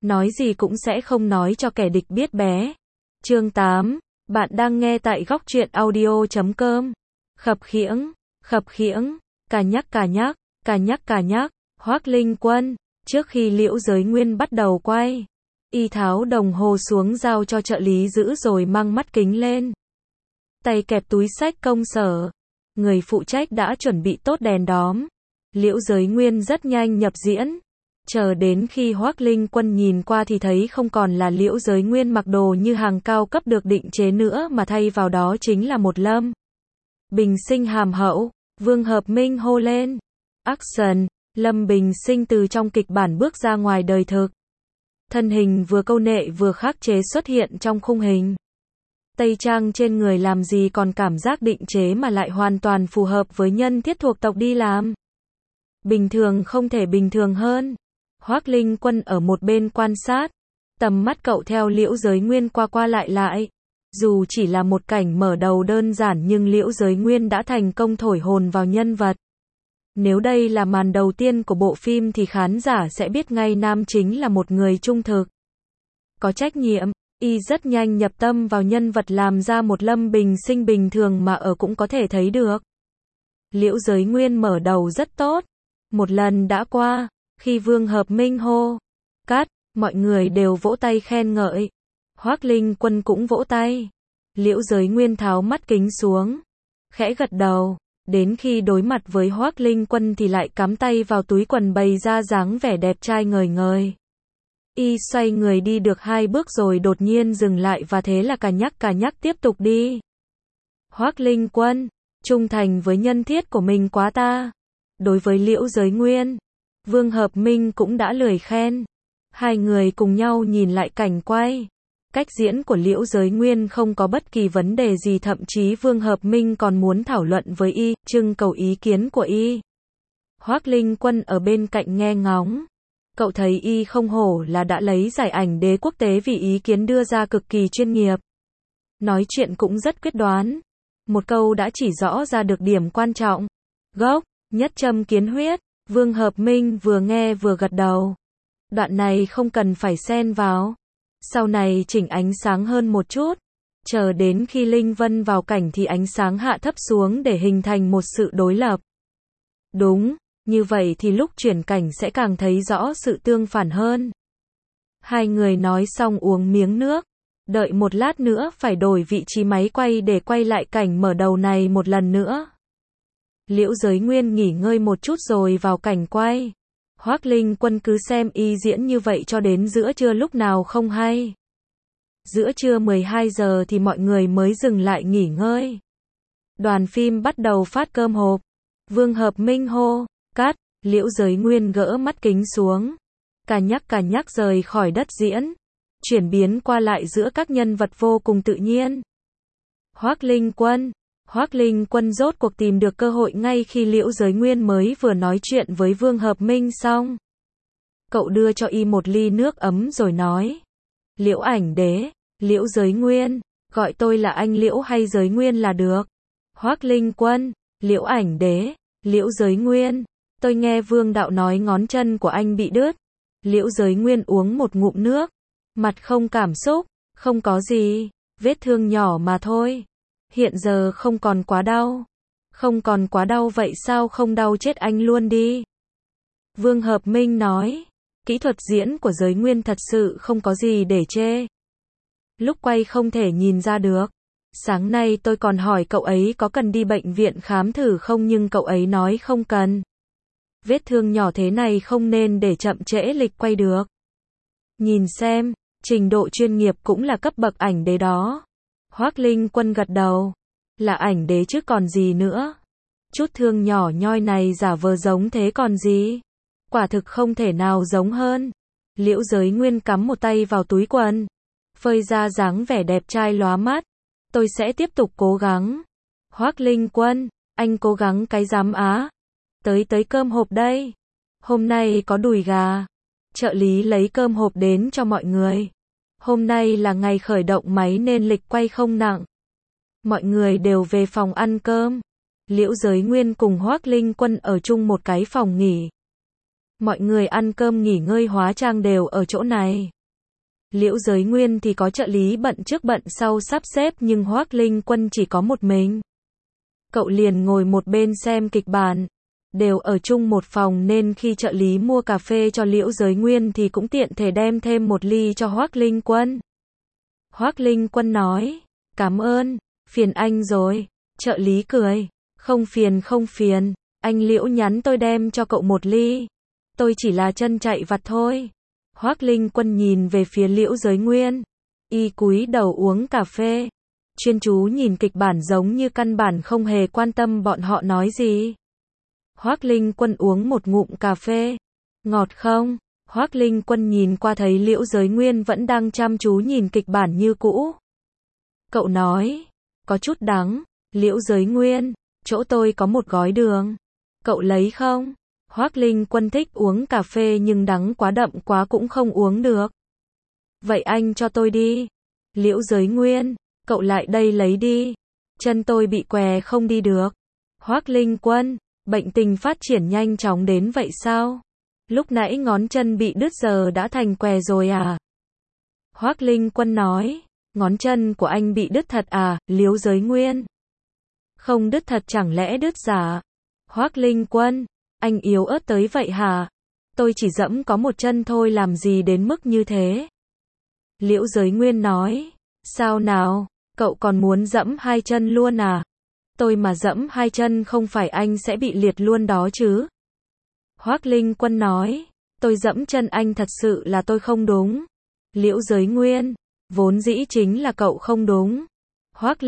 nói gì cũng sẽ không nói cho kẻ địch biết bé. Chương 8, bạn đang nghe tại góc truyện audio.com. Khập khiễng, cà nhắc, Hoắc Linh Quân, trước khi Liễu Giới Nguyên bắt đầu quay, y tháo đồng hồ xuống giao cho trợ lý giữ rồi mang mắt kính lên. Tay kẹp túi xách công sở, người phụ trách đã chuẩn bị tốt đèn đóm. Liễu Giới Nguyên rất nhanh nhập diễn. Chờ đến khi Hoắc Linh Quân nhìn qua thì thấy không còn là Liễu Giới Nguyên mặc đồ như hàng cao cấp được định chế nữa mà thay vào đó chính là một Lâm Bình Sinh hàm hậu. Vương Hợp Minh hô lên. Action! Lâm Bình Sinh từ trong kịch bản bước ra ngoài đời thực. Thân hình vừa câu nệ vừa khắc chế xuất hiện trong khung hình. Tây trang trên người làm gì còn cảm giác định chế mà lại hoàn toàn phù hợp với nhân thiết thuộc tộc đi làm. Bình thường không thể bình thường hơn. Hoắc Linh Quân ở một bên quan sát. Tầm mắt cậu theo Liễu Giới Nguyên qua lại. Dù chỉ là một cảnh mở đầu đơn giản nhưng Liễu Giới Nguyên đã thành công thổi hồn vào nhân vật. Nếu đây là màn đầu tiên của bộ phim thì khán giả sẽ biết ngay nam chính là một người trung thực, có trách nhiệm. Y rất nhanh nhập tâm vào nhân vật làm ra một Lâm Bình Sinh bình thường mà ở cũng có thể thấy được. Liễu Giới Nguyên mở đầu rất tốt. Một lần đã qua, khi Vương Hợp Minh hô cắt, mọi người đều vỗ tay khen ngợi. Hoắc Linh Quân cũng vỗ tay. Liễu Giới Nguyên tháo mắt kính xuống, khẽ gật đầu. Đến khi đối mặt với Hoắc Linh Quân thì lại cắm tay vào túi quần bày ra dáng vẻ đẹp trai ngời ngời. Y xoay người đi được 2 bước rồi đột nhiên dừng lại và thế là cà nhắc tiếp tục đi. Hoắc Linh Quân, trung thành với nhân thiết của mình quá ta. Đối với Liễu Giới Nguyên, Vương Hợp Minh cũng đã lời khen. Hai người cùng nhau nhìn lại cảnh quay. Cách diễn của Liễu Giới Nguyên không có bất kỳ vấn đề gì, thậm chí Vương Hợp Minh còn muốn thảo luận với y, trưng cầu ý kiến của y. Hoắc Linh Quân ở bên cạnh nghe ngóng. Cậu thấy y không hổ là đã lấy giải ảnh đế quốc tế vì ý kiến đưa ra cực kỳ chuyên nghiệp. Nói chuyện cũng rất quyết đoán. Một câu đã chỉ rõ ra được điểm quan trọng. Gốc, nhất châm kiến huyết. Vương Hợp Minh vừa nghe vừa gật đầu. Đoạn này không cần phải xen vào. Sau này chỉnh ánh sáng hơn một chút. Chờ đến khi Linh Vân vào cảnh thì ánh sáng hạ thấp xuống để hình thành một sự đối lập. Đúng, như vậy thì lúc chuyển cảnh sẽ càng thấy rõ sự tương phản hơn. Hai người nói xong uống miếng nước. Đợi một lát nữa phải đổi vị trí máy quay để quay lại cảnh mở đầu này một lần nữa. Liễu Giới Nguyên nghỉ ngơi một chút rồi vào cảnh quay. Hoắc Linh Quân cứ xem y diễn như vậy cho đến giữa trưa lúc nào không hay. Giữa trưa 12 giờ thì mọi người mới dừng lại nghỉ ngơi. Đoàn phim bắt đầu phát cơm hộp. Vương Hợp Minh hô cắt, Liễu Giới Nguyên gỡ mắt kính xuống. Cà nhắc rời khỏi đất diễn. Chuyển biến qua lại giữa các nhân vật vô cùng tự nhiên. Hoắc Linh Quân rốt cuộc tìm được cơ hội ngay khi Liễu Giới Nguyên mới vừa nói chuyện với Vương Hợp Minh xong. Cậu đưa cho y một ly nước ấm rồi nói. Liễu ảnh đế, Liễu Giới Nguyên, gọi tôi là anh Liễu hay Giới Nguyên là được. Hoắc Linh Quân, Liễu ảnh đế, Liễu Giới Nguyên, tôi nghe Vương đạo nói ngón chân của anh bị đứt. Liễu Giới Nguyên uống một ngụm nước, mặt không cảm xúc, không có gì, vết thương nhỏ mà thôi. Hiện giờ không còn quá đau. Không còn quá đau vậy sao không đau chết anh luôn đi. Vương Hợp Minh nói. Kỹ thuật diễn của Giới Nguyên thật sự không có gì để chê. Lúc quay không thể nhìn ra được. Sáng nay tôi còn hỏi cậu ấy có cần đi bệnh viện khám thử không nhưng cậu ấy nói không cần. Vết thương nhỏ thế này không nên để chậm trễ lịch quay được. Nhìn xem, trình độ chuyên nghiệp cũng là cấp bậc ảnh đế đó. Hoắc Linh Quân gật đầu. Là ảnh đế chứ còn gì nữa. Chút thương nhỏ nhoi này giả vờ giống thế còn gì. Quả thực không thể nào giống hơn. Liễu Giới Nguyên cắm một tay vào túi quần. Phơi ra dáng vẻ đẹp trai lóa mắt. Tôi sẽ tiếp tục cố gắng. Hoắc Linh Quân, anh cố gắng cái giám á. Tới cơm hộp đây. Hôm nay có đùi gà. Trợ lý lấy cơm hộp đến cho mọi người. Hôm nay là ngày khởi động máy nên lịch quay không nặng. Mọi người đều về phòng ăn cơm. Liễu Giới Nguyên cùng Hoắc Linh Quân ở chung một cái phòng nghỉ. Mọi người ăn cơm nghỉ ngơi hóa trang đều ở chỗ này. Liễu Giới Nguyên thì có trợ lý bận trước bận sau sắp xếp nhưng Hoác Linh Quân chỉ có một mình. Cậu liền ngồi một bên xem kịch bản. Đều ở chung một phòng nên khi trợ lý mua cà phê cho Liễu Giới Nguyên thì cũng tiện thể đem thêm một ly cho Hoác Linh Quân. Hoác Linh Quân nói, cảm ơn, phiền anh rồi. Trợ lý cười, không phiền, anh Liễu nhắn tôi đem cho cậu một ly. Tôi chỉ là chân chạy vặt thôi. Hoác Linh Quân nhìn về phía Liễu Giới Nguyên. Y cúi đầu uống cà phê. Chuyên chú nhìn kịch bản giống như căn bản không hề quan tâm bọn họ nói gì. Hoác Linh Quân uống một ngụm cà phê. Ngọt không? Hoác Linh Quân nhìn qua thấy Liễu Giới Nguyên vẫn đang chăm chú nhìn kịch bản như cũ. Cậu nói, có chút đắng. Liễu Giới Nguyên, chỗ tôi có một gói đường. Cậu lấy không? Hoác Linh Quân thích uống cà phê nhưng đắng quá đậm quá cũng không uống được. Vậy anh cho tôi đi. Liễu Giới Nguyên, cậu lại đây lấy đi. Chân tôi bị què không đi được. Hoác Linh Quân, bệnh tình phát triển nhanh chóng đến vậy sao? Lúc nãy ngón chân bị đứt giờ đã thành què rồi à? Hoác Linh Quân nói, ngón chân của anh bị đứt thật à? Liễu Giới Nguyên, không đứt thật chẳng lẽ đứt giả? Hoác Linh Quân, anh yếu ớt tới vậy hả? Tôi chỉ dẫm có một chân thôi làm gì đến mức như thế? Liễu Giới Nguyên nói, sao nào, cậu còn muốn dẫm hai chân luôn à? Tôi mà dẫm hai chân không phải anh sẽ bị liệt luôn đó chứ? Hoác Linh Quân nói, tôi dẫm chân anh thật sự là tôi không đúng. Liễu Giới Nguyên, vốn dĩ chính là cậu không đúng. Hoác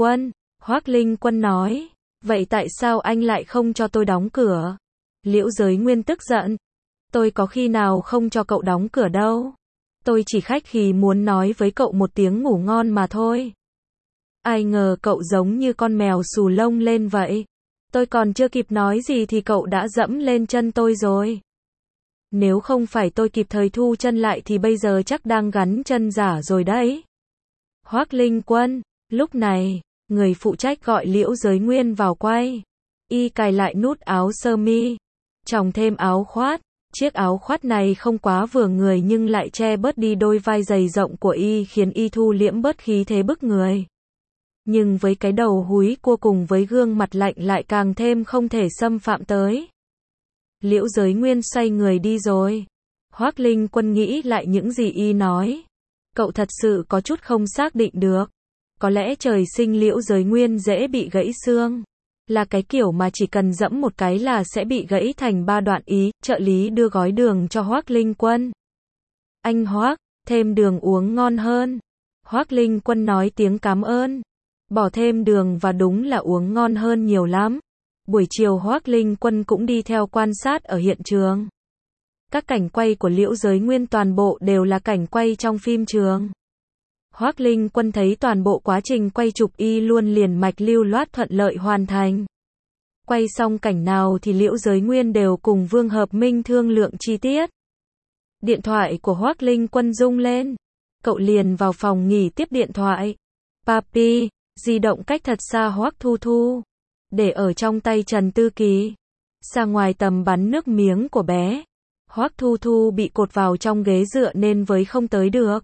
Linh Quân nói, vậy tại sao anh lại không cho tôi đóng cửa? Liễu Giới Nguyên tức giận, tôi có khi nào không cho cậu đóng cửa đâu. Tôi chỉ khách khí muốn nói với cậu một tiếng ngủ ngon mà thôi. Ai ngờ cậu giống như con mèo xù lông lên vậy. Tôi còn chưa kịp nói gì thì cậu đã dẫm lên chân tôi rồi. Nếu không phải tôi kịp thời thu chân lại thì bây giờ chắc đang gắn chân giả rồi đấy. Hoác Linh Quân, lúc này, người phụ trách gọi Liễu Giới Nguyên vào quay. Y cài lại nút áo sơ mi, chồng thêm áo khoác. Chiếc áo khoác này không quá vừa người nhưng lại che bớt đi đôi vai dày rộng của Y khiến Y thu liễm bớt khí thế bức người. Nhưng với cái đầu húi cua cùng với gương mặt lạnh lại càng thêm không thể xâm phạm tới. Liễu Giới Nguyên xoay người đi rồi. Hoác Linh Quân nghĩ lại những gì Y nói. Cậu thật sự có chút không xác định được. Có lẽ trời sinh Liễu Giới Nguyên dễ bị gãy xương. Là cái kiểu mà chỉ cần dẫm một cái là sẽ bị gãy thành 3 đoạn. Ý, trợ lý đưa gói đường cho Hoác Linh Quân. Anh Hoác, thêm đường uống ngon hơn. Hoác Linh Quân nói tiếng cảm ơn. Bỏ thêm đường và đúng là uống ngon hơn nhiều lắm. Buổi chiều Hoác Linh Quân cũng đi theo quan sát ở hiện trường. Các cảnh quay của Liễu Giới Nguyên toàn bộ đều là cảnh quay trong phim trường. Hoác Linh Quân thấy toàn bộ quá trình quay chụp Y luôn liền mạch lưu loát thuận lợi hoàn thành. Quay xong cảnh nào thì Liễu Giới Nguyên đều cùng Vương Hợp Minh thương lượng chi tiết. Điện thoại của Hoác Linh Quân rung lên. Cậu liền vào phòng nghỉ tiếp điện thoại. Papi, di động cách thật xa Hoác Thu Thu. Để ở trong tay Trần Tư Kỳ. Xa ngoài tầm bắn nước miếng của bé. Hoác Thu Thu bị cột vào trong ghế dựa nên với không tới được.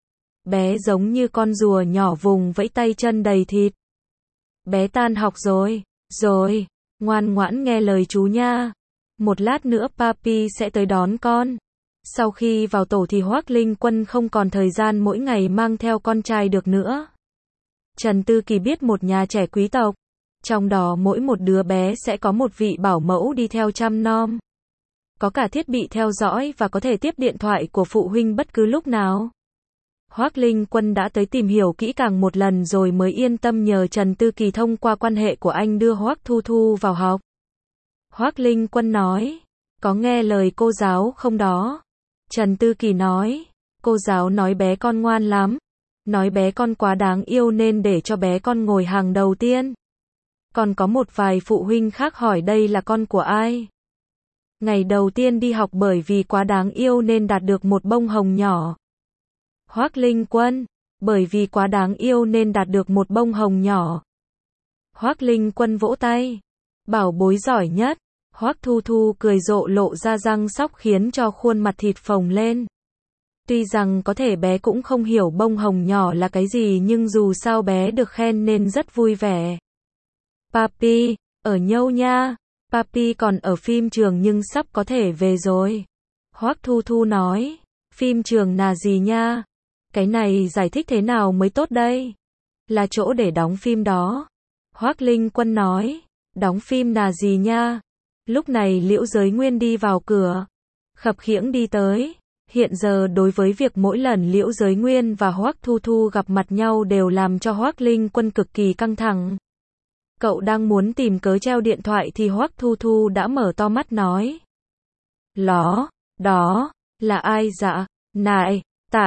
Bé giống như con rùa nhỏ vùng vẫy tay chân đầy thịt. Bé tan học rồi, ngoan ngoãn nghe lời chú nha. Một lát nữa Papi sẽ tới đón con. Sau khi vào tổ thì Hoác Linh Quân không còn thời gian mỗi ngày mang theo con trai được nữa. Trần Tư Kỳ biết một nhà trẻ quý tộc. Trong đó mỗi một đứa bé sẽ có một vị bảo mẫu đi theo chăm nom. Có cả thiết bị theo dõi và có thể tiếp điện thoại của phụ huynh bất cứ lúc nào. Hoác Linh Quân đã tới tìm hiểu kỹ càng một lần rồi mới yên tâm nhờ Trần Tư Kỳ thông qua quan hệ của anh đưa Hoác Thu Thu vào học. Hoác Linh Quân nói, có nghe lời cô giáo không đó? Trần Tư Kỳ nói, cô giáo nói bé con ngoan lắm. Nói bé con quá đáng yêu nên để cho bé con ngồi hàng đầu tiên. Còn có một vài phụ huynh khác hỏi đây là con của ai? Ngày đầu tiên đi học bởi vì quá đáng yêu nên đạt được một bông hồng nhỏ. Hoác Linh Quân, bởi vì quá đáng yêu nên đạt được một bông hồng nhỏ. Hoác Linh Quân vỗ tay, bảo bối giỏi nhất. Hoác Thu Thu cười rộ lộ ra răng sóc khiến cho khuôn mặt thịt phồng lên. Tuy rằng có thể bé cũng không hiểu bông hồng nhỏ là cái gì nhưng dù sao bé được khen nên rất vui vẻ. Papi, ở nhâu nha. Papi còn ở phim trường nhưng sắp có thể về rồi. Hoắc Thu Thu nói. Phim trường là gì nha? Cái này giải thích thế nào mới tốt đây? Là chỗ để đóng phim đó. Hoắc Linh Quân nói. Đóng phim là gì nha? Lúc này Liễu Giới Nguyên đi vào cửa. Khập khiễng đi tới. Hiện giờ đối với việc mỗi lần Liễu Giới Nguyên và Hoắc Thu Thu gặp mặt nhau đều làm cho Hoắc Linh Quân cực kỳ căng thẳng. Cậu đang muốn tìm cớ treo điện thoại thì Hoắc Thu Thu đã mở to mắt nói. Đó, là ai dạ? Này,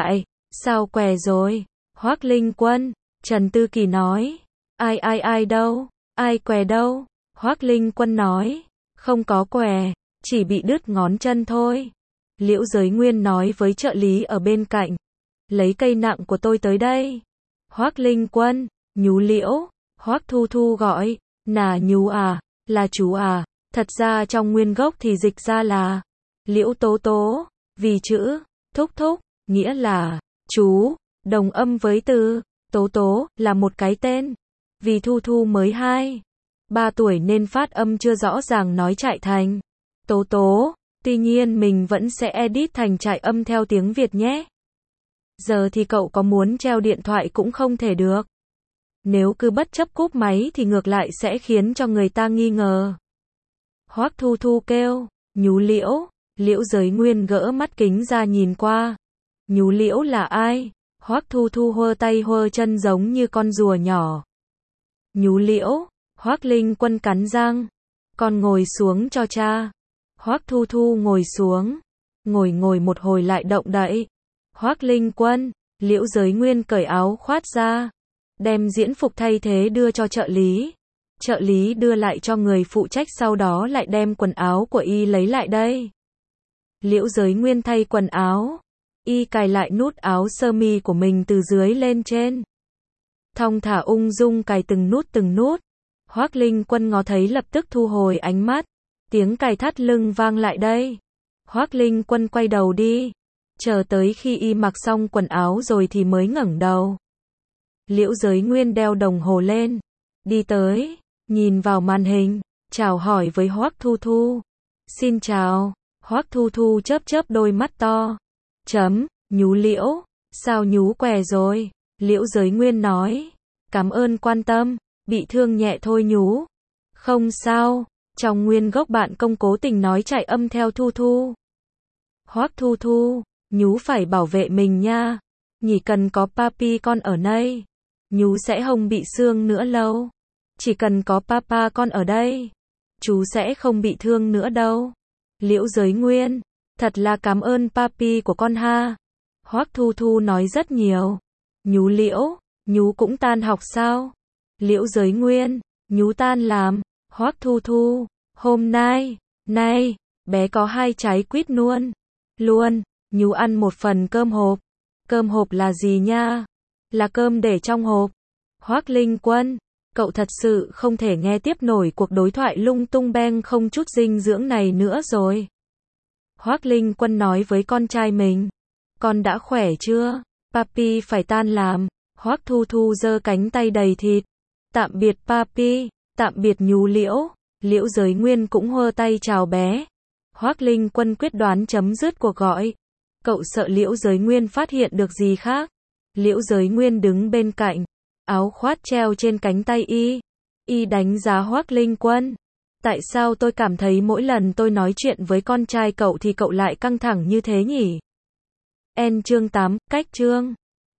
sao què rồi? Hoắc Linh Quân, Trần Tư Kỳ nói. Ai đâu? Ai què đâu? Hoắc Linh Quân nói. Không có què, chỉ bị đứt ngón chân thôi. Liễu Giới Nguyên nói với trợ lý ở bên cạnh. Lấy cây nặng của tôi tới đây. Hoắc Linh Quân, nhú Liễu. Hoắc Thu Thu gọi. Nà nhú à, là chú à. Thật ra trong nguyên gốc thì dịch ra là Liễu Tố Tố, vì chữ thúc thúc, nghĩa là chú, đồng âm với từ Tố Tố, là một cái tên. Vì Thu Thu mới 2-3 tuổi nên phát âm chưa rõ ràng nói chạy thành Tố Tố. Tuy nhiên mình vẫn sẽ edit thành chạy âm theo tiếng Việt nhé. Giờ thì cậu có muốn treo điện thoại cũng không thể được. Nếu cứ bất chấp cúp máy thì ngược lại sẽ khiến cho người ta nghi ngờ. Hoắc Thu Thu kêu. Nhú Liễu. Liễu Giới Nguyên gỡ mắt kính ra nhìn qua. Nhú Liễu là ai? Hoắc Thu Thu hơ tay hơ chân giống như con rùa nhỏ. Nhú Liễu. Hoắc Linh Quân cắn răng. Con ngồi xuống cho cha. Hoắc Thu Thu ngồi xuống. Ngồi một hồi lại động đậy. Hoắc Linh Quân. Liễu Giới Nguyên cởi áo khoác ra. Đem diễn phục thay thế đưa cho trợ lý. Trợ lý đưa lại cho người phụ trách sau đó lại đem quần áo của y lấy lại đây. Liễu Giới Nguyên thay quần áo. Y cài lại nút áo sơ mi của mình từ dưới lên trên. Thong thả ung dung cài từng nút. Hoắc Linh Quân ngó thấy lập tức thu hồi ánh mắt. Tiếng cài thắt lưng vang lại đây. Hoắc Linh Quân quay đầu đi. Chờ tới khi y mặc xong quần áo rồi thì mới ngẩng đầu. Liễu Giới Nguyên đeo đồng hồ lên. Đi tới. Nhìn vào màn hình. Chào hỏi với Hoắc Thu Thu. Xin chào. Hoắc Thu Thu chớp đôi mắt to. Nhú Liễu. Sao nhú què rồi? Liễu Giới Nguyên nói. Cảm ơn quan tâm. Bị thương nhẹ thôi nhú. Không sao. Trong nguyên gốc bạn công cố tình nói chạy âm theo Thu Thu. Hoắc Thu Thu. Nhú phải bảo vệ mình nha. Nhỉ cần có papi con ở đây. Nhú sẽ không bị xương nữa lâu. Chỉ cần có papa con ở đây. Chú sẽ không bị thương nữa đâu. Liễu Giới Nguyên. Thật là cảm ơn papi của con ha. Hoắc Thu Thu nói rất nhiều. Nhú Liễu. Nhú cũng tan học sao? Liễu Giới Nguyên. Nhú tan làm. Hoắc Thu Thu. Hôm nay. Bé có 2 trái quýt luôn. Nhú ăn một phần cơm hộp. Cơm hộp là gì nha? Là cơm để trong hộp. Hoắc Linh Quân. Cậu thật sự không thể nghe tiếp nổi cuộc đối thoại lung tung beng không chút dinh dưỡng này nữa rồi. Hoắc Linh Quân nói với con trai mình. Con đã khỏe chưa? Papi phải tan làm. Hoắc Thu Thu giơ cánh tay đầy thịt. Tạm biệt papi. Tạm biệt Nhú Liễu. Liễu Giới Nguyên cũng hơ tay chào bé. Hoắc Linh Quân quyết đoán chấm dứt cuộc gọi. Cậu sợ Liễu Giới Nguyên phát hiện được gì khác. Liễu Giới Nguyên đứng bên cạnh. Áo khoác treo trên cánh tay y. Y đánh giá Hoắc Linh Quân. Tại sao tôi cảm thấy mỗi lần tôi nói chuyện với con trai cậu thì cậu lại căng thẳng như thế nhỉ? Chương 8, cách chương.